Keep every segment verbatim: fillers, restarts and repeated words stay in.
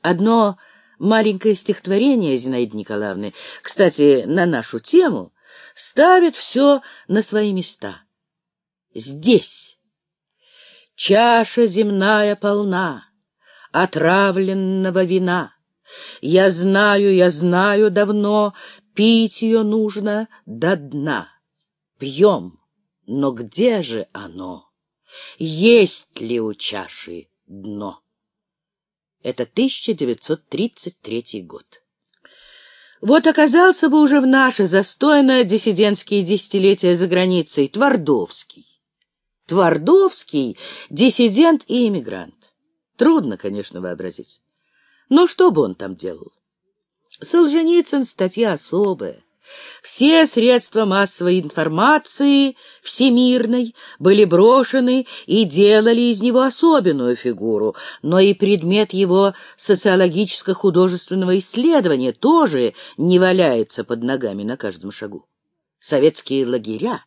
Одно маленькое стихотворение Зинаиды Николаевны, кстати, на нашу тему, ставит все на свои места. Здесь чаша земная полна отравленного вина. Я знаю, я знаю давно, пить ее нужно до дна. Пьем, но где же оно? Есть ли у чаши дно? Это тысяча девятьсот тридцать третий год. Вот оказался бы уже в наше застойно-диссидентские десятилетия за границей Твардовский. Твардовский — диссидент и эмигрант. Трудно, конечно, вообразить. Но что бы он там делал? Солженицын — статья особая. Все средства массовой информации всемирной были брошены и делали из него особенную фигуру, но и предмет его социологическо-художественного исследования тоже не валяется под ногами на каждом шагу. Советские лагеря.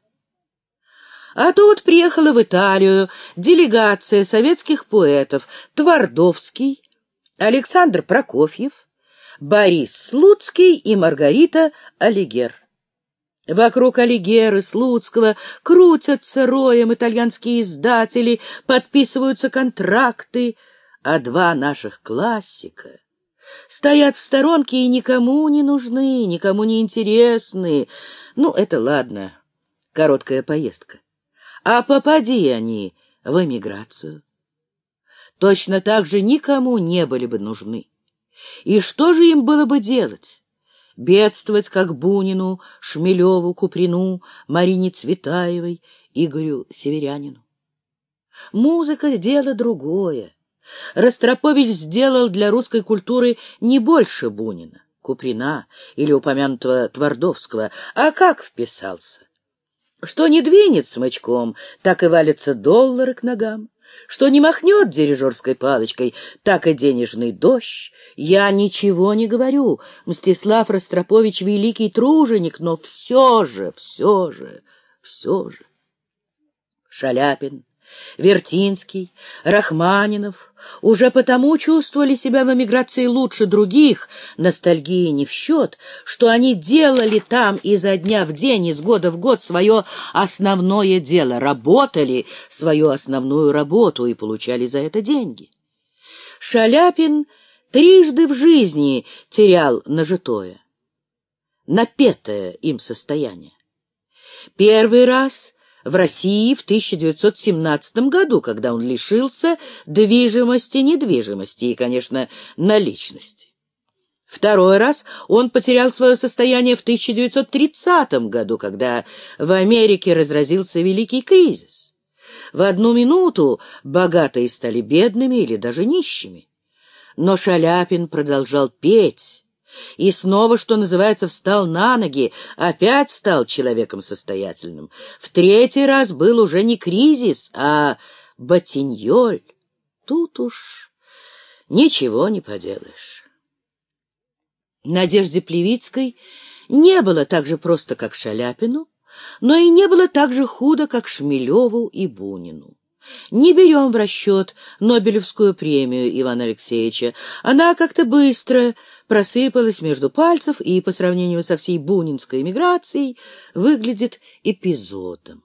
А тут приехала в Италию делегация советских поэтов Твардовский, Александр Прокофьев, Борис Слуцкий и Маргарита Алигер. Вокруг Алигера, Слуцкого крутятся роем итальянские издатели, подписываются контракты, а два наших классика стоят в сторонке и никому не нужны, никому не интересны. Ну, это ладно, короткая поездка. А попади они в эмиграцию, точно так же никому не были бы нужны. И что же им было бы делать? Бедствовать, как Бунину, Шмелеву, Куприну, Марине Цветаевой, Игорю Северянину? Музыка — дело другое. Ростропович сделал для русской культуры не больше Бунина, Куприна или упомянутого Твардовского, а как вписался? Что не двинет смычком, так и валятся доллары к ногам. Что не махнет дирижерской палочкой, так и денежный дождь. Я ничего не говорю. Мстислав Ростропович — великий труженик, но все же, все же, все же. Шаляпин, Вертинский, Рахманинов уже потому чувствовали себя в эмиграции лучше других, ностальгии не в счет, что они делали там изо дня в день, из года в год свое основное дело, работали свою основную работу и получали за это деньги. Шаляпин трижды в жизни терял нажитое, напетое им состояние. Первый раз в России в тысяча девятьсот семнадцатом году, когда он лишился движимости, недвижимости и, конечно, наличности. Второй раз он потерял свое состояние в тысяча девятьсот тридцатом году, когда в Америке разразился великий кризис. В одну минуту богатые стали бедными или даже нищими. Но Шаляпин продолжал петь и снова, что называется, встал на ноги, опять стал человеком состоятельным. В третий раз был уже не кризис, а ботиньоль. Тут уж ничего не поделаешь. Надежде Плевицкой не было так же просто, как Шаляпину, но и не было так же худо, как Шмелеву и Бунину. Не берем в расчет Нобелевскую премию Ивана Алексеевича. Она как-то быстро просыпалась между пальцев и, по сравнению со всей бунинской эмиграцией, выглядит эпизодом.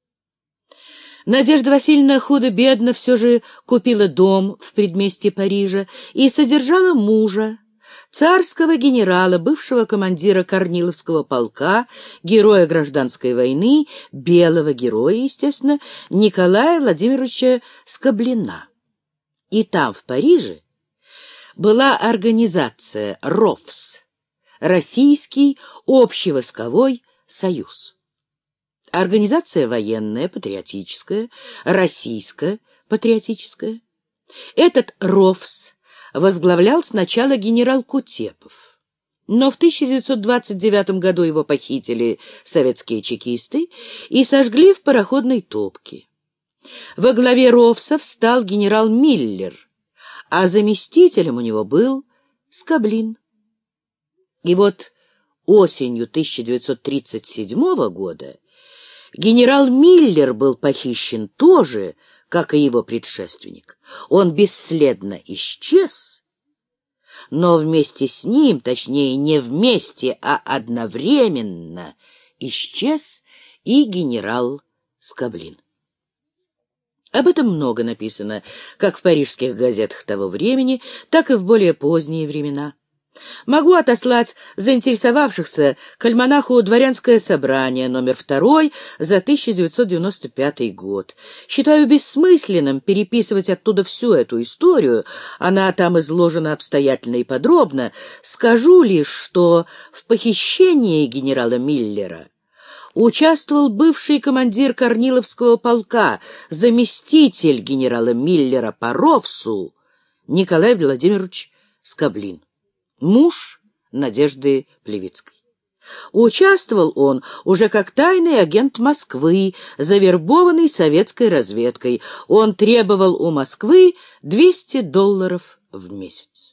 Надежда Васильевна худо-бедно все же купила дом в предместье Парижа и содержала мужа, царского генерала, бывшего командира Корниловского полка, героя гражданской войны, белого героя, естественно, Николая Владимировича Скоблина. И там, в Париже, была организация РОВС, Российский общевойсковой союз. Организация военная, патриотическая, российская, патриотическая. Этот РОВС возглавлял сначала генерал Кутепов, но в тысяча девятьсот двадцать девятом году его похитили советские чекисты и сожгли в пароходной топке. Во главе РОВСа встал генерал Миллер, а заместителем у него был Скоблин. И вот осенью тысяча девятьсот тридцать седьмого года генерал Миллер был похищен тоже, как и его предшественник. Он бесследно исчез, но вместе с ним, точнее, не вместе, а одновременно исчез и генерал Скоблин. Об этом много написано как в парижских газетах того времени, так и в более поздние времена. Могу отослать заинтересовавшихся к альманаху «Дворянское собрание» номер второй за тысяча девятьсот девяносто пятый год. Считаю бессмысленным переписывать оттуда всю эту историю, она там изложена обстоятельно и подробно. Скажу лишь, что в похищении генерала Миллера участвовал бывший командир Корниловского полка, заместитель генерала Миллера по РОВСу Николай Владимирович Скоблин, муж Надежды Плевицкой. Участвовал он уже как тайный агент Москвы, завербованный советской разведкой. Он требовал у Москвы двести долларов в месяц.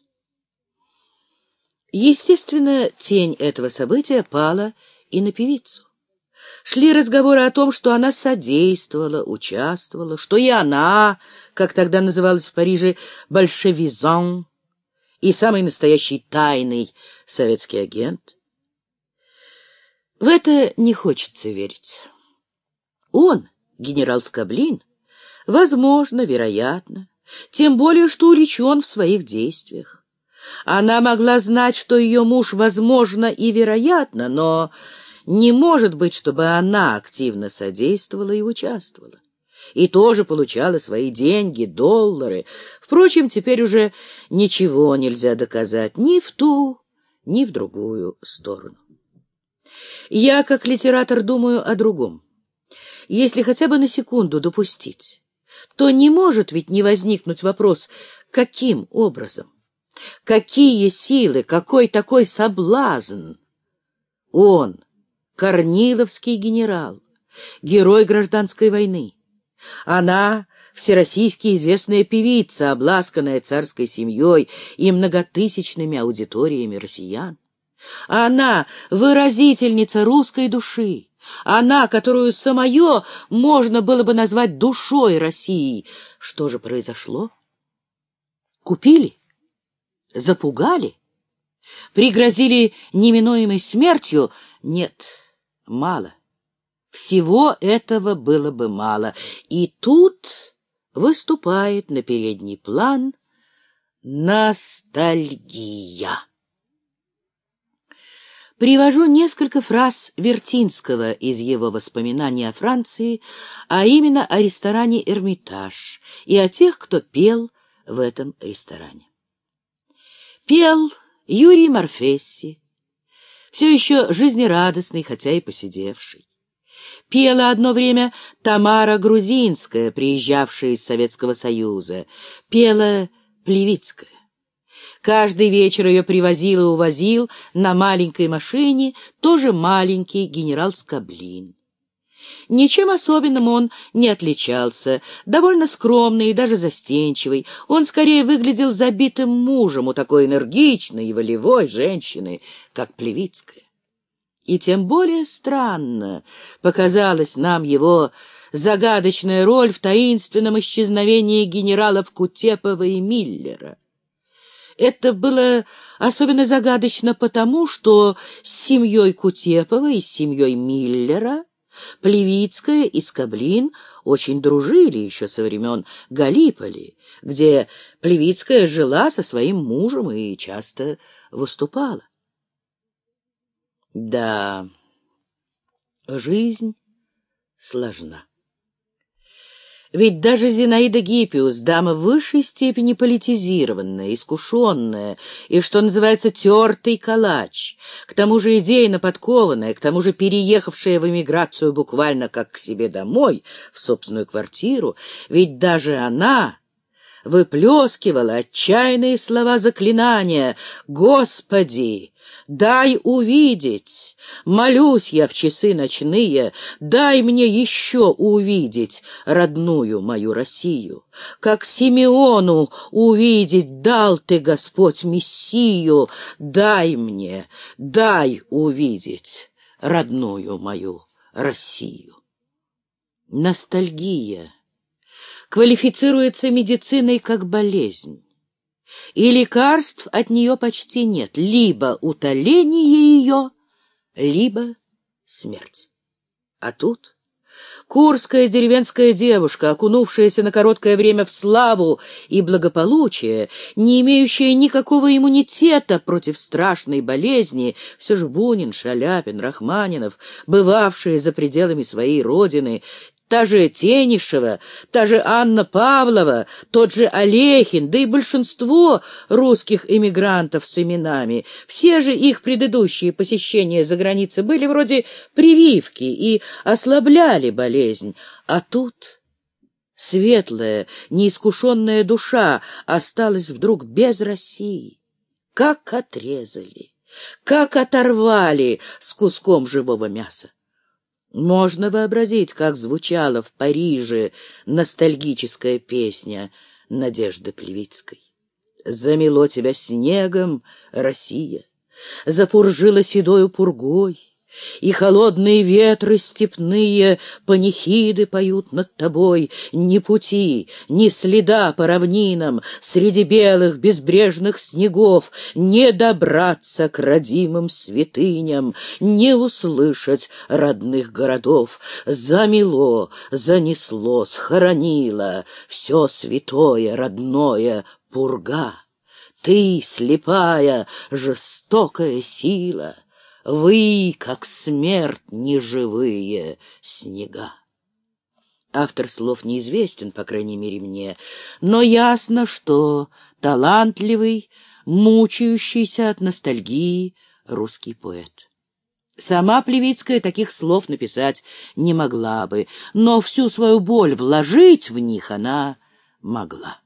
Естественно, тень этого события пала и на певицу. Шли разговоры о том, что она содействовала, участвовала, что и она, как тогда называлась в Париже, большевизан, и самый настоящий тайный советский агент. В это не хочется верить. Он, генерал Скоблин, возможно, вероятно, тем более, что увлечен в своих действиях. Она могла знать, что ее муж, возможно, и вероятно, но не может быть, чтобы она активно содействовала и участвовала. И тоже получала свои деньги, доллары. Впрочем, теперь уже ничего нельзя доказать ни в ту, ни в другую сторону. Я, как литератор, думаю о другом. Если хотя бы на секунду допустить, то не может ведь не возникнуть вопрос, каким образом, какие силы, какой такой соблазн. Он, корниловский генерал, герой гражданской войны. Она — всероссийски известная певица, обласканная царской семьей и многотысячными аудиториями россиян. Она — выразительница русской души. Она, которую самое можно было бы назвать душой России. Что же произошло? Купили? Запугали? Пригрозили неминуемой смертью? Нет, мало. Всего этого было бы мало. И тут выступает на передний план ностальгия. Привожу несколько фраз Вертинского из его воспоминаний о Франции, а именно о ресторане «Эрмитаж» и о тех, кто пел в этом ресторане. Пел Юрий Морфесси, все еще жизнерадостный, хотя и поседевший. Пела одно время Тамара Грузинская, приезжавшая из Советского Союза. Пела Плевицкая. Каждый вечер ее привозил и увозил на маленькой машине тоже маленький генерал Скоблин. Ничем особенным он не отличался, довольно скромный и даже застенчивый. Он скорее выглядел забитым мужем у такой энергичной и волевой женщины, как Плевицкая. И тем более странно показалась нам его загадочная роль в таинственном исчезновении генералов Кутепова и Миллера. Это было особенно загадочно потому, что с семьей Кутепова и с семьей Миллера Плевицкая и Скоблин очень дружили еще со времен Галиполи, где Плевицкая жила со своим мужем и часто выступала. Да, жизнь сложна. Ведь даже Зинаида Гиппиус, дама в высшей степени политизированная, искушенная и, что называется, тертый калач, к тому же идейно подкованная, к тому же переехавшая в эмиграцию буквально как к себе домой, в собственную квартиру, ведь даже она выплескивала отчаянные слова заклинания: «Господи, дай увидеть! Молюсь я в часы ночные, дай мне еще увидеть родную мою Россию! Как Симеону увидеть дал ты, Господь, Мессию! Дай мне, дай увидеть родную мою Россию!» Ностальгия квалифицируется медициной как болезнь. и лекарств от нее почти нет. Либо утоление ее, либо смерть. А тут курская деревенская девушка, окунувшаяся на короткое время в славу и благополучие, не имеющая никакого иммунитета против страшной болезни, все же Бунин, Шаляпин, Рахманинов, бывавшие за пределами своей родины, та же Тенишева, та же Анна Павлова, тот же Олехин, да и большинство русских эмигрантов с именами. Все же их предыдущие посещения за границей были вроде прививки и ослабляли болезнь. А тут светлая, неискушенная душа осталась вдруг без России. Как отрезали, как оторвали с куском живого мяса. Можно вообразить, как звучала в Париже ностальгическая песня Надежды Плевицкой. Замело тебя снегом, Россия, запуржило седою пургой, и холодные ветры степные панихиды поют над тобой. Ни пути, ни следа по равнинам среди белых безбрежных снегов, не добраться к родимым святыням, не услышать родных городов. Замело, занесло, схоронило все святое, родное, пурга. Ты, слепая, жестокая сила, вы, как смерть, неживые снега. Автор слов неизвестен, по крайней мере мне, но ясно, что талантливый, мучающийся от ностальгии русский поэт. Сама Плевицкая таких слов написать не могла бы, но всю свою боль вложить в них она могла.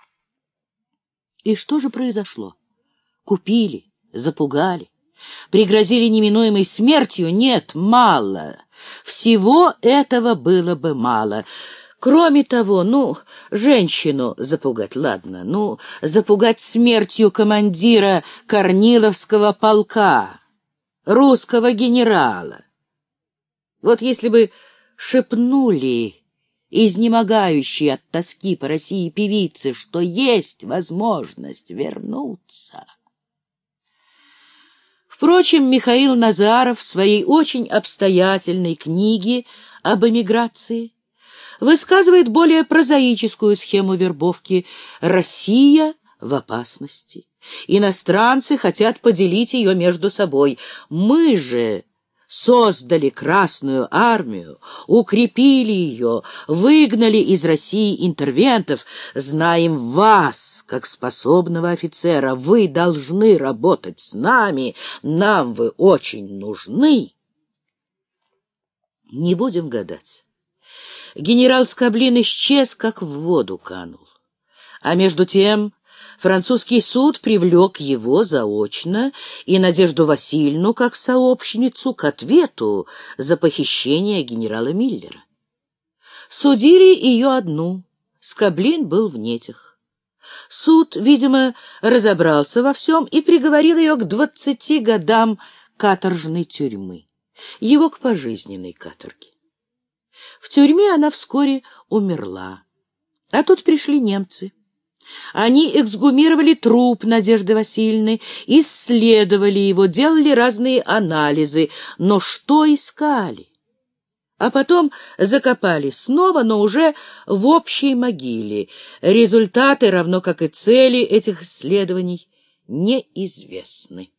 И что же произошло? Купили, запугали, пригрозили неминуемой смертью? Нет, мало. Всего этого было бы мало. Кроме того, ну, женщину запугать, ладно, ну, запугать смертью командира Корниловского полка, русского генерала. Вот если бы шепнули изнемогающей от тоски по России певицы, что есть возможность вернуться. Впрочем, Михаил Назаров в своей очень обстоятельной книге об эмиграции высказывает более прозаическую схему вербовки. Россия в опасности. Иностранцы хотят поделить ее между собой. Мы же создали Красную армию, укрепили ее, выгнали из России интервентов, знаем вас, как способного офицера. Вы должны работать с нами, нам вы очень нужны. Не будем гадать. Генерал Скоблин исчез, как в воду канул. А между тем французский суд привлек его заочно и Надежду Васильевну как сообщницу к ответу за похищение генерала Миллера. Судили ее одну, Скоблин был в нетях. Суд, видимо, разобрался во всем и приговорил ее к двадцати годам каторжной тюрьмы, его к пожизненной каторге. В тюрьме она вскоре умерла, а тут пришли немцы. Они эксгумировали труп Надежды Васильевны, исследовали его, делали разные анализы, но что искали? А потом закопали снова, но уже в общей могиле. Результаты, равно как и цели этих исследований, неизвестны.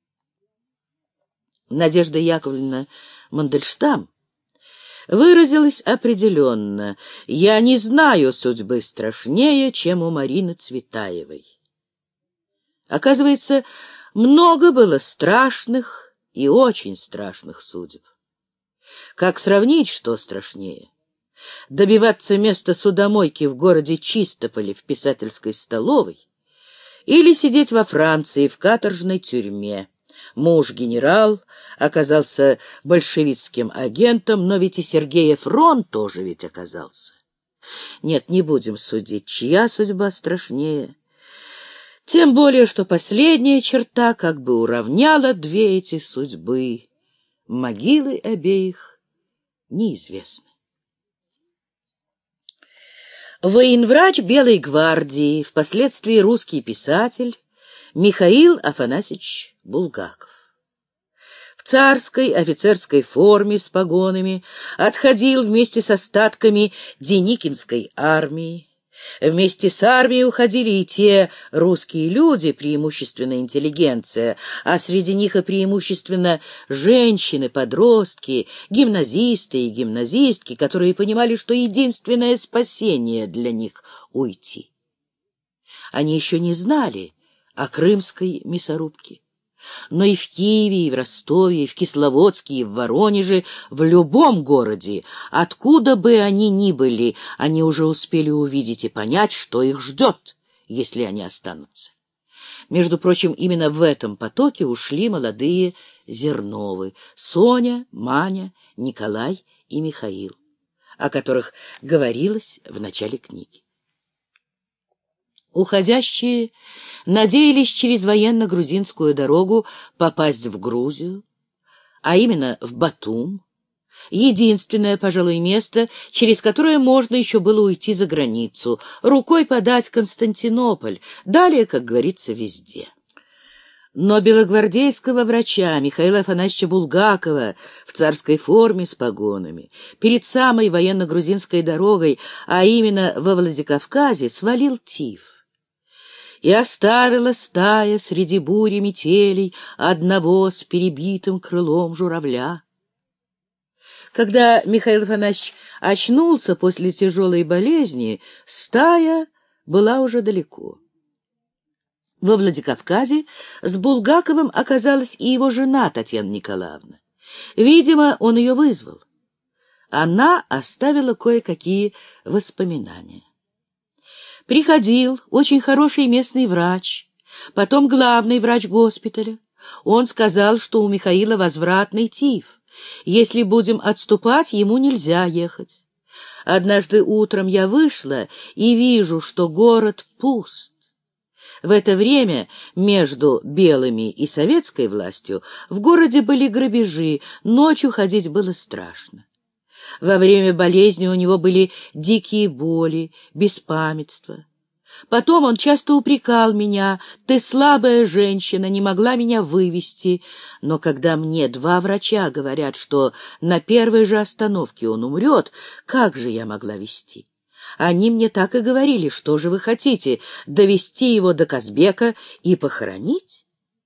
Надежда Яковлевна Мандельштам выразилась определенно: «Я не знаю судьбы страшнее, чем у Марины Цветаевой». Оказывается, много было страшных и очень страшных судеб. Как сравнить, что страшнее? Добиваться места судомойки в городе Чистополе в писательской столовой или сидеть во Франции в каторжной тюрьме? Муж-генерал оказался большевистским агентом, но ведь и Сергей Эфрон тоже ведь оказался. Нет, не будем судить, чья судьба страшнее. Тем более, что последняя черта как бы уравняла две эти судьбы. Могилы обеих неизвестны. Военврач Белой гвардии, впоследствии русский писатель Михаил Афанасьевич Булгаков. В царской офицерской форме с погонами отходил вместе с остатками Деникинской армии. Вместе с армией уходили и те русские люди, преимущественно интеллигенция, а среди них и преимущественно женщины, подростки, гимназисты и гимназистки, которые понимали, что единственное спасение для них — уйти. Они еще не знали о крымской мясорубке. Но и в Киеве, и в Ростове, и в Кисловодске, и в Воронеже, в любом городе, откуда бы они ни были, они уже успели увидеть и понять, что их ждет, если они останутся. Между прочим, именно в этом потоке ушли молодые Зерновы — Соня, Маня, Николай и Михаил, о которых говорилось в начале книги. Уходящие надеялись через военно-грузинскую дорогу попасть в Грузию, а именно в Батум, единственное, пожалуй, место, через которое можно еще было уйти за границу, рукой подать Константинополь, далее, как говорится, везде. Но белогвардейского врача Михаила Афанасьевича Булгакова в царской форме с погонами перед самой военно-грузинской дорогой, а именно во Владикавказе, свалил тиф. И оставила стая среди бури метелей одного с перебитым крылом журавля. Когда Михаил Афанасьевич очнулся после тяжелой болезни, стая была уже далеко. Во Владикавказе с Булгаковым оказалась и его жена Татьяна Николаевна. Видимо, он ее вызвал. Она оставила кое-какие воспоминания. Приходил очень хороший местный врач, потом главный врач госпиталя. Он сказал, что у Михаила возвратный тиф. Если будем отступать, ему нельзя ехать. Однажды утром я вышла и вижу, что город пуст. В это время между белыми и советской властью в городе были грабежи, ночью ходить было страшно. Во время болезни у него были дикие боли, беспамятство. Потом он часто упрекал меня: «Ты слабая женщина, не могла меня вывести». Но когда мне два врача говорят, что на первой же остановке он умрет, как же я могла везти? Они мне так и говорили: «Что же вы хотите, довести его до Казбека и похоронить?»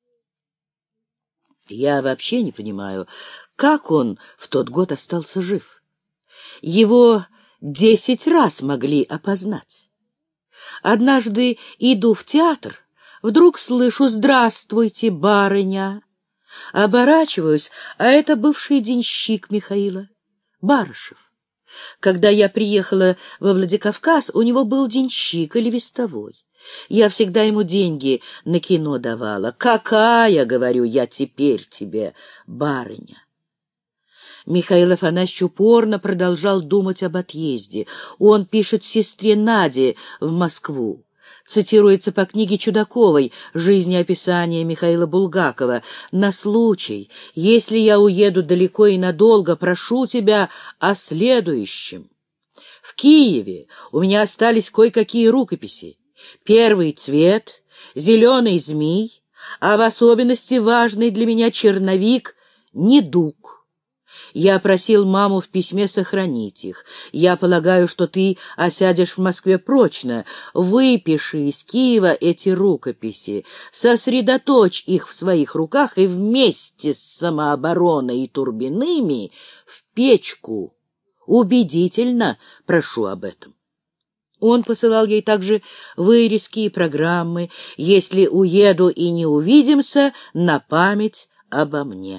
Я вообще не понимаю, как он в тот год остался жив. Его десять раз могли опознать. Однажды иду в театр, вдруг слышу: «Здравствуйте, барыня!» Оборачиваюсь, а это бывший денщик Михаила, Барышев. Когда я приехала во Владикавказ, у него был денщик или вестовой. Я всегда ему деньги на кино давала. «Какая, — говорю, — я теперь тебе барыня!» Михаил Афанасьевич упорно продолжал думать об отъезде. Он пишет сестре Наде в Москву. Цитируется по книге Чудаковой «Жизнеописание Михаила Булгакова». «На случай, если я уеду далеко и надолго, прошу тебя о следующем. В Киеве у меня остались кое-какие рукописи. Первый цвет, зеленый змей, а в особенности важный для меня черновик «Недуг». Я просил маму в письме сохранить их. Я полагаю, что ты осядешь в Москве прочно. Выпиши из Киева эти рукописи, сосредоточь их в своих руках и вместе с самообороной и Турбиными в печку. Убедительно прошу об этом». Он посылал ей также вырезки и программы: «Если уеду и не увидимся, на память обо мне».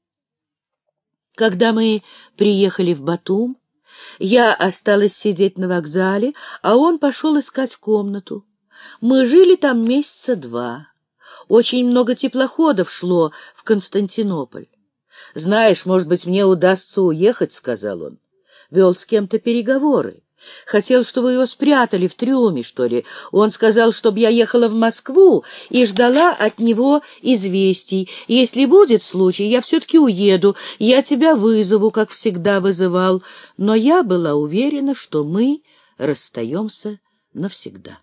Когда мы приехали в Батум, я осталась сидеть на вокзале, а он пошел искать комнату. Мы жили там месяца два. Очень много теплоходов шло в Константинополь. «Знаешь, может быть, мне удастся уехать», — сказал он. Вел с кем-то переговоры. Хотел, чтобы его спрятали в трюме, что ли. Он сказал, чтобы я ехала в Москву и ждала от него известий. Если будет случай, я все-таки уеду, я тебя вызову, как всегда вызывал. Но я была уверена, что мы расстаемся навсегда.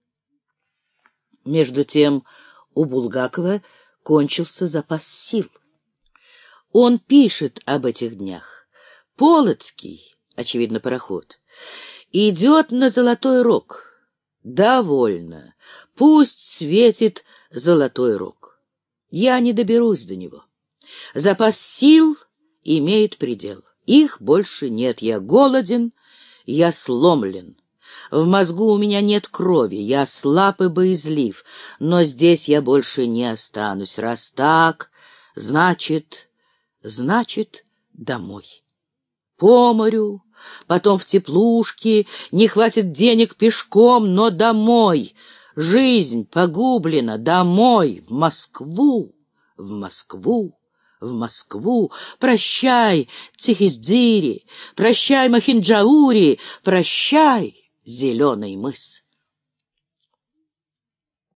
Между тем у Булгакова кончился запас сил. Он пишет об этих днях. Полоцкий, очевидно, пароход, идет на Золотой Рог. Довольно. Пусть светит Золотой Рог. Я не доберусь до него. Запас сил имеет предел. Их больше нет. Я голоден, я сломлен. В мозгу у меня нет крови, я слаб и боязлив, но здесь я больше не останусь. Раз так, значит, значит, домой. По морю, потом в теплушке, не хватит денег пешком, но домой. Жизнь погублена, домой, в Москву, в Москву, в Москву. Прощай, Цихисдзири, прощай, Махинджаури, прощай, Зеленый мыс.